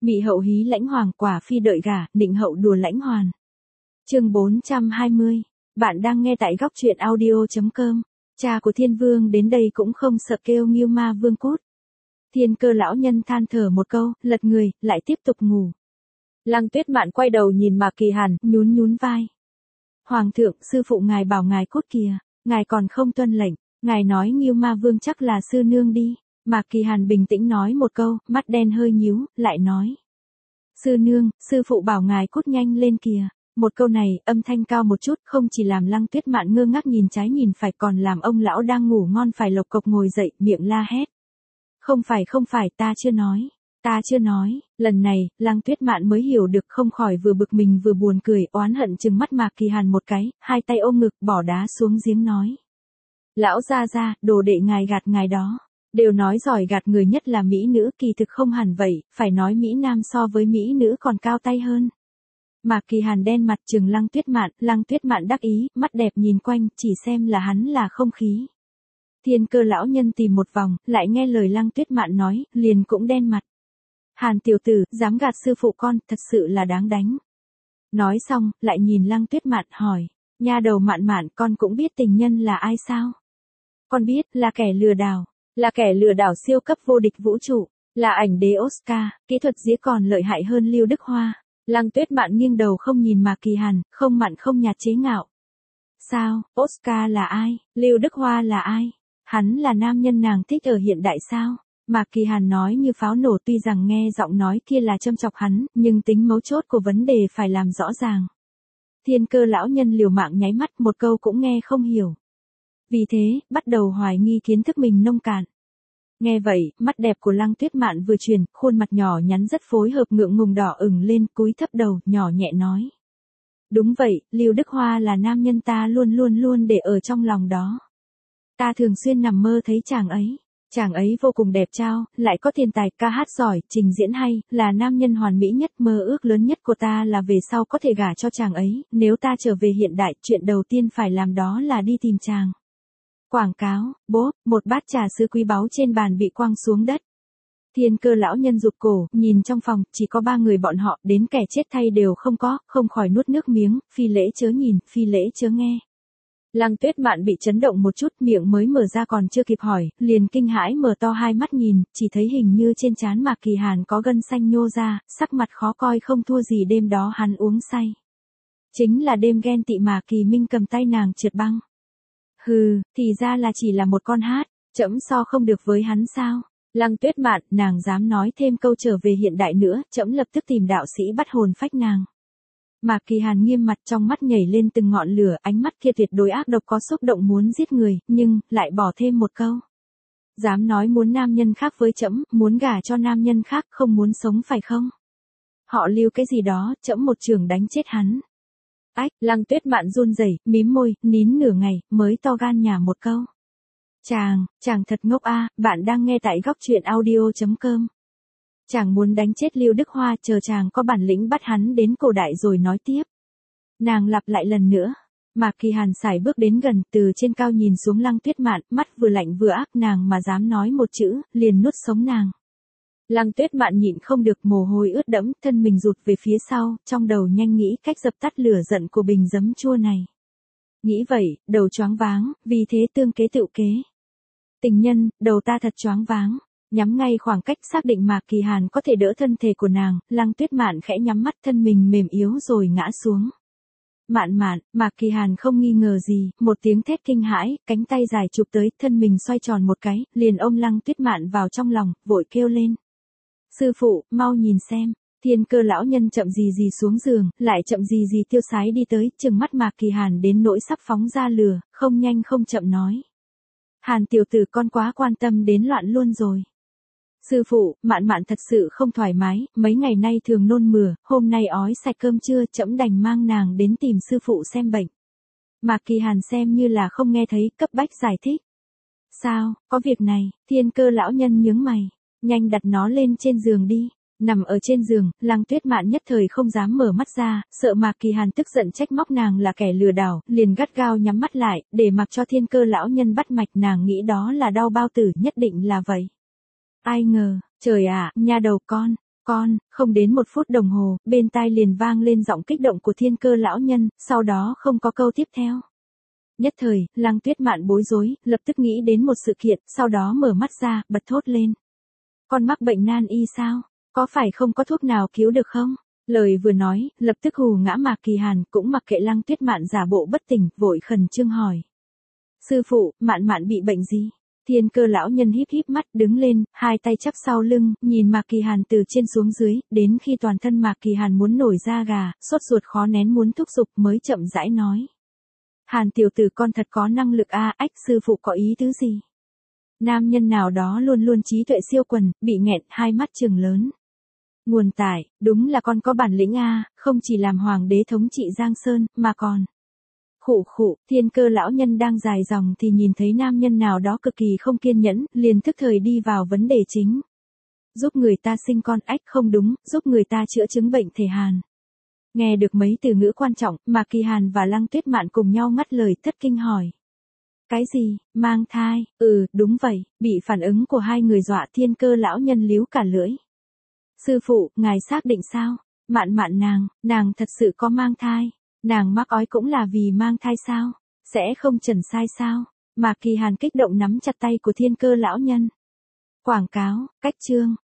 Mị hậu hí lãnh hoàng, quả phi đợi gả, định hậu đùa lãnh hoàn. Chương 420. Bạn đang nghe tại góc truyện audio.com. Cha của Thiên Vương đến đây cũng không sợ kêu Ngưu Ma Vương cút. Thiên Cơ lão nhân than thở một câu, lật người, lại tiếp tục ngủ. Lăng Tuyết Mạn quay đầu nhìn Mạc Kỳ Hàn, nhún nhún vai. Hoàng thượng, sư phụ ngài bảo ngài cút kìa, ngài còn không tuân lệnh, ngài nói Ngưu Ma Vương chắc là sư nương đi. Mạc Kỳ Hàn bình tĩnh nói một câu, mắt đen hơi nhíu, lại nói. Sư nương, sư phụ bảo ngài cút nhanh lên kìa. Một câu này, âm thanh cao một chút, không chỉ làm Lăng Tuyết Mạn ngơ ngác nhìn trái nhìn phải, còn làm ông lão đang ngủ ngon phải lộc cộc ngồi dậy, miệng la hét. Không phải, ta chưa nói. Lần này, Lăng Tuyết Mạn mới hiểu được, không khỏi vừa bực mình vừa buồn cười, oán hận trừng mắt Mạc Kỳ Hàn một cái, hai tay ôm ngực, bỏ đá xuống giếng nói. Lão gia gia, đồ đệ ngài gạt ngài đó. Đều nói giỏi gạt người nhất là mỹ nữ, kỳ thực không hẳn vậy, phải nói mỹ nam so với mỹ nữ còn cao tay hơn. Mạc Kỳ Hàn đen mặt trừng Lăng Tuyết Mạn đắc ý, mắt đẹp nhìn quanh, chỉ xem là hắn là không khí. Thiên Cơ lão nhân tìm một vòng, lại nghe lời Lăng Tuyết Mạn nói, liền cũng đen mặt. Hàn tiểu tử, dám gạt sư phụ con, thật sự là đáng đánh. Nói xong, lại nhìn Lăng Tuyết Mạn hỏi, nha đầu Mạn Mạn, con cũng biết tình nhân là ai sao? Con biết, là kẻ lừa đảo siêu cấp vô địch vũ trụ, là ảnh đế Oscar, kỹ thuật diễn còn lợi hại hơn Lưu Đức Hoa. Lăng Tuyết Mạn nghiêng đầu không nhìn Mạc Kỳ Hàn, không mặn không nhạt chế ngạo. Sao, Oscar là ai? Lưu Đức Hoa là ai? Hắn là nam nhân nàng thích ở hiện đại sao? Mạc Kỳ Hàn nói như pháo nổ, tuy rằng nghe giọng nói kia là châm chọc hắn, nhưng tính mấu chốt của vấn đề phải làm rõ ràng. Thiên Cơ lão nhân liều mạng nháy mắt, một câu cũng nghe không hiểu. Vì thế, bắt đầu hoài nghi kiến thức mình nông cạn. Nghe vậy, mắt đẹp của Lăng Tuyết Mạn vừa chuyển, khuôn mặt nhỏ nhắn rất phối hợp ngượng ngùng đỏ ửng lên, cúi thấp đầu, nhỏ nhẹ nói. Đúng vậy, Lưu Đức Hoa là nam nhân ta luôn để ở trong lòng đó. Ta thường xuyên nằm mơ thấy chàng ấy vô cùng đẹp trai, lại có thiên tài, ca hát giỏi, trình diễn hay, là nam nhân hoàn mỹ nhất, mơ ước lớn nhất của ta là về sau có thể gả cho chàng ấy, nếu ta trở về hiện đại, chuyện đầu tiên phải làm đó là đi tìm chàng. Quảng cáo, bốp, một bát trà sứ quý báu trên bàn bị quăng xuống đất. Thiên Cơ lão nhân rụt cổ, nhìn trong phòng, chỉ có 3 người bọn họ, đến kẻ chết thay đều không có, không khỏi nuốt nước miếng, phi lễ chớ nhìn, phi lễ chớ nghe. Lăng Tuyết Mạn bị chấn động một chút, miệng mới mở ra còn chưa kịp hỏi, liền kinh hãi mở to hai mắt nhìn, chỉ thấy hình như trên trán Mạc Kỳ Hàn có gân xanh nhô ra, sắc mặt khó coi không thua gì đêm đó hắn uống say. Chính là đêm ghen tị mà Kỳ Minh cầm tay nàng trượt băng. Hừ, thì ra là chỉ là một con hát, trẫm so không được với hắn sao? Lăng Tuyết Mạn, nàng dám nói thêm câu trở về hiện đại nữa, trẫm lập tức tìm đạo sĩ bắt hồn phách nàng. Mạc Kỳ Hàn nghiêm mặt, trong mắt nhảy lên từng ngọn lửa, ánh mắt kia tuyệt đối ác độc, có xúc động muốn giết người, nhưng lại bỏ thêm một câu. Dám nói muốn nam nhân khác với trẫm, muốn gả cho nam nhân khác, không muốn sống phải không? Họ Lưu cái gì đó, trẫm một chưởng đánh chết hắn. Ách, Lăng Tuyết Mạn run rẩy, mím môi, nín nửa ngày, mới to gan nhả một câu. Chàng thật ngốc a, bạn đang nghe tại góc truyện audio.com. Chàng muốn đánh chết Lưu Đức Hoa, chờ chàng có bản lĩnh bắt hắn đến cổ đại rồi nói tiếp. Nàng lặp lại lần nữa. Mạc Kỳ Hàn sải bước đến gần, từ trên cao nhìn xuống Lăng Tuyết Mạn, mắt vừa lạnh vừa ác, nàng mà dám nói một chữ, liền nuốt sống nàng. Lăng Tuyết Mạn nhịn không được, mồ hôi ướt đẫm, thân mình rụt về phía sau, trong đầu nhanh nghĩ cách dập tắt lửa giận của bình giấm chua này. Nghĩ vậy, đầu choáng váng, vì thế tương kế tự kế. Tình nhân, đầu ta thật choáng váng. Nhắm ngay khoảng cách xác định Mạc Kỳ Hàn có thể đỡ thân thể của nàng, Lăng Tuyết Mạn khẽ nhắm mắt, thân mình mềm yếu rồi ngã xuống. Mạn, Mạc Kỳ Hàn không nghi ngờ gì, một tiếng thét kinh hãi, cánh tay dài chụp tới, thân mình xoay tròn một cái, liền ôm Lăng Tuyết Mạn vào trong lòng, vội kêu lên. Sư phụ, mau nhìn xem. Thiên Cơ lão nhân chậm gì xuống giường, lại chậm gì tiêu sái đi tới, trừng mắt Mạc Kỳ Hàn đến nỗi sắp phóng ra lửa, không nhanh không chậm nói. Hàn tiểu tử, con quá quan tâm đến loạn luôn rồi. Sư phụ, Mạn thật sự không thoải mái, mấy ngày nay thường nôn mửa, hôm nay ói sạch cơm trưa, trẫm đành mang nàng đến tìm sư phụ xem bệnh. Mạc Kỳ Hàn xem như là không nghe thấy, cấp bách giải thích. Sao, có việc này? Thiên Cơ lão nhân nhướng mày, nhanh đặt nó lên trên giường đi. Nằm ở trên giường, Lăng Tuyết Mạn nhất thời không dám mở mắt ra, sợ Mạc Kỳ Hàn tức giận trách móc nàng là kẻ lừa đảo, liền gắt gao nhắm mắt lại, để mặc cho Thiên Cơ lão nhân bắt mạch, nàng nghĩ đó là đau bao tử, nhất định là vậy. Ai ngờ, trời ạ, nha đầu con, Con, không đến 1 phút đồng hồ, bên tai liền vang lên giọng kích động của Thiên Cơ lão nhân, sau đó không có câu tiếp theo. Nhất thời, Lăng Tuyết Mạn bối rối, lập tức nghĩ đến một sự kiện, sau đó mở mắt ra, bật thốt lên. Con mắc bệnh nan y sao? Có phải không có thuốc nào cứu được không? Lời vừa nói, lập tức hù ngã Mạc Kỳ Hàn, cũng mặc kệ Lăng Tuyết Mạn giả bộ bất tỉnh, vội khẩn trương hỏi. Sư phụ, Mạn Mạn bị bệnh gì? Thiên Cơ lão nhân híp híp mắt, đứng lên, hai tay chắp sau lưng, nhìn Mạc Kỳ Hàn từ trên xuống dưới, đến khi toàn thân Mạc Kỳ Hàn muốn nổi da gà, sốt ruột khó nén muốn thúc giục mới chậm rãi nói. Hàn tiểu tử con thật có năng lực ách sư phụ có ý tứ gì? Nam nhân nào đó luôn luôn trí tuệ siêu quần, bị nghẹn hai mắt trừng lớn. Nguồn tải, đúng là con có bản lĩnh không chỉ làm hoàng đế thống trị Giang Sơn, mà còn. Khụ khụ, Thiên Cơ lão nhân đang dài dòng thì nhìn thấy nam nhân nào đó cực kỳ không kiên nhẫn, liền tức thời đi vào vấn đề chính. Giúp người ta sinh con không đúng, giúp người ta chữa chứng bệnh thể hàn. Nghe được mấy từ ngữ quan trọng, mà Kỳ Hàn và Lăng Tuyết Mạn cùng nhau ngắt lời thất kinh hỏi. Cái gì, mang thai? Đúng vậy, bị phản ứng của hai người dọa Thiên Cơ lão nhân líu cả lưỡi. Sư phụ, ngài xác định sao? Mạn Mạn nàng thật sự có mang thai. Nàng mắc ói cũng là vì mang thai sao? Sẽ không chẩn sai sao? Mạc Kỳ Hàn kích động nắm chặt tay của Thiên Cơ lão nhân. Quảng cáo, cách chương.